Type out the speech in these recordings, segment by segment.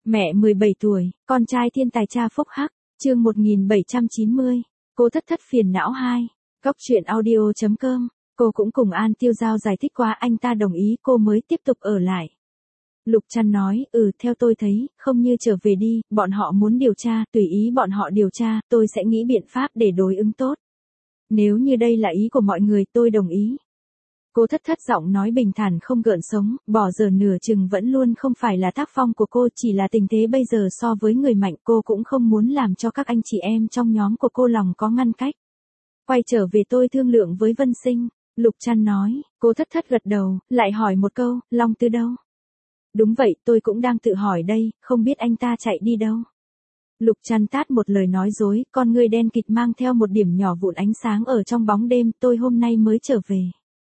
Mẹ 17 tuổi, con trai thiên tài cha phúc hắc, chương 1790, cô thất thất phiền não 2, góc truyện audio.com, cô cũng cùng An Tiêu Giao giải thích qua anh ta đồng ý cô mới tiếp tục ở lại. Lục Trăn nói, theo tôi thấy, không như trở về đi, bọn họ muốn điều tra, tùy ý bọn họ điều tra, tôi sẽ nghĩ biện pháp để đối ứng tốt. Nếu như đây là ý của mọi người tôi đồng ý. Cô thất thất giọng nói bình thản không gợn sống, bỏ giờ nửa chừng vẫn luôn không phải là tác phong của cô, chỉ là tình thế bây giờ so với người mạnh cô cũng không muốn làm cho các anh chị em trong nhóm của cô lòng có ngăn cách. Quay trở về tôi thương lượng với Vân Sinh, Lục Trăn nói, cô thất thất gật đầu, lại hỏi một câu, Long Tư đâu? Đúng vậy, tôi cũng đang tự hỏi đây, không biết anh ta chạy đi đâu. Lục Trăn tát một lời nói dối, con ngươi đen kịt mang theo một điểm nhỏ vụn ánh sáng ở trong bóng đêm, tôi hôm nay mới trở về.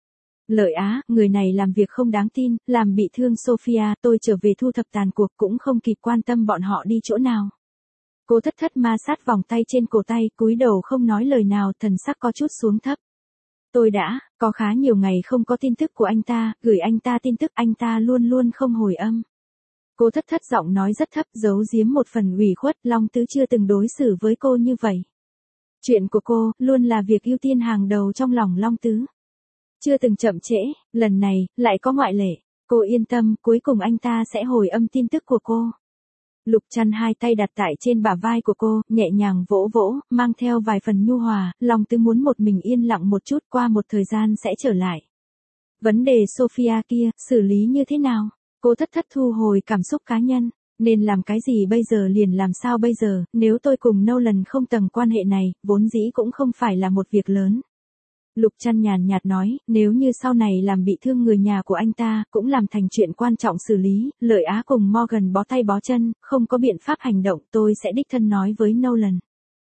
Lợi Á, người này làm việc không đáng tin, làm bị thương Sophia, tôi trở về thu thập tàn cuộc cũng không kịp quan tâm bọn họ đi chỗ nào. Cô thất thất ma sát vòng tay trên cổ tay, cúi đầu không nói lời nào, thần sắc có chút xuống thấp. Tôi đã, có khá nhiều ngày không có tin tức của anh ta, gửi anh ta tin tức anh ta luôn luôn không hồi âm. Cô thất thất giọng nói rất thấp, giấu giếm một phần ủy khuất, Long Tứ chưa từng đối xử với cô như vậy. Chuyện của cô, luôn là việc ưu tiên hàng đầu trong lòng Long Tứ. Chưa từng chậm trễ, lần này, lại có ngoại lệ. Cô yên tâm, cuối cùng anh ta sẽ hồi âm tin tức của cô. Lục Trăn hai tay đặt tại trên bả vai của cô, nhẹ nhàng vỗ vỗ, mang theo vài phần nhu hòa, Long Tứ muốn một mình yên lặng một chút, qua một thời gian sẽ trở lại. Vấn đề Sophia kia, xử lý như thế nào? Cô thất thất thu hồi cảm xúc cá nhân, nên làm cái gì bây giờ liền làm sao bây giờ, nếu tôi cùng Nolan không tầng quan hệ này, vốn dĩ cũng không phải là một việc lớn. Lục Trăn nhàn nhạt nói, nếu như sau này làm bị thương người nhà của anh ta, cũng làm thành chuyện quan trọng xử lý, Lợi Á cùng Morgan bó tay bó chân, không có biện pháp hành động, tôi sẽ đích thân nói với Nolan.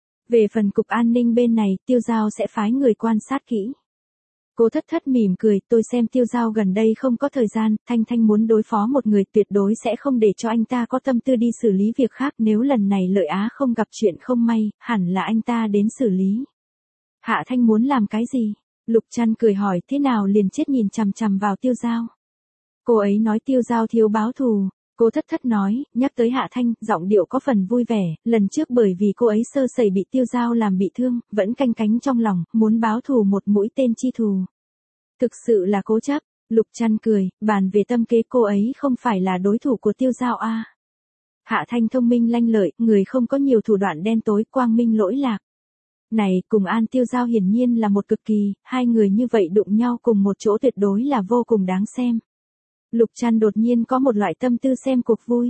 Về phần cục an ninh bên này, Tiêu Giao sẽ phái người quan sát kỹ. Cô thất thất mỉm cười, tôi xem Tiêu Giao gần đây không có thời gian, Thanh Thanh muốn đối phó một người tuyệt đối sẽ không để cho anh ta có tâm tư đi xử lý việc khác, nếu lần này Lợi Á không gặp chuyện không may, hẳn là anh ta đến xử lý. Hạ Thanh muốn làm cái gì? Lục Trăn cười hỏi, thế nào liền chết nhìn chằm chằm vào Tiêu Giao. Cô ấy nói Tiêu Giao thiếu báo thù. Cô thất thất nói, nhắc tới Hạ Thanh, giọng điệu có phần vui vẻ, lần trước bởi vì cô ấy sơ sẩy bị Tiêu Giao làm bị thương, vẫn canh cánh trong lòng, muốn báo thù một mũi tên chi thù. Thực sự là cố chấp, Lục Trăn cười, bàn về tâm kế cô ấy không phải là đối thủ của Tiêu Giao a. Hạ Thanh thông minh lanh lợi, người không có nhiều thủ đoạn đen tối, quang minh lỗi lạc. Này, cùng An Tiêu Giao hiển nhiên là một cực kỳ, hai người như vậy đụng nhau cùng một chỗ tuyệt đối là vô cùng đáng xem. Lục Trăn đột nhiên có một loại tâm tư xem cuộc vui.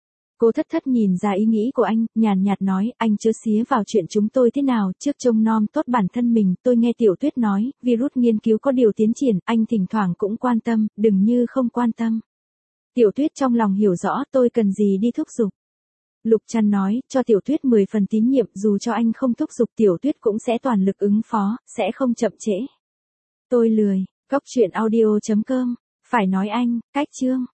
Cô thất thất nhìn ra ý nghĩ của anh, nhàn nhạt nói, anh chớ xía vào chuyện chúng tôi thế nào, trước trông nom tốt bản thân mình, tôi nghe Tiểu Tuyết nói, virus nghiên cứu có điều tiến triển, anh thỉnh thoảng cũng quan tâm, đừng như không quan tâm. Tiểu Tuyết trong lòng hiểu rõ, tôi cần gì đi thúc giục. Lục Trăn nói, cho Tiểu Tuyết 10 phần tín nhiệm, dù cho anh không thúc giục Tiểu Tuyết cũng sẽ toàn lực ứng phó, sẽ không chậm trễ. Tôi lười, góc truyện audio.com, phải nói anh, cách chương.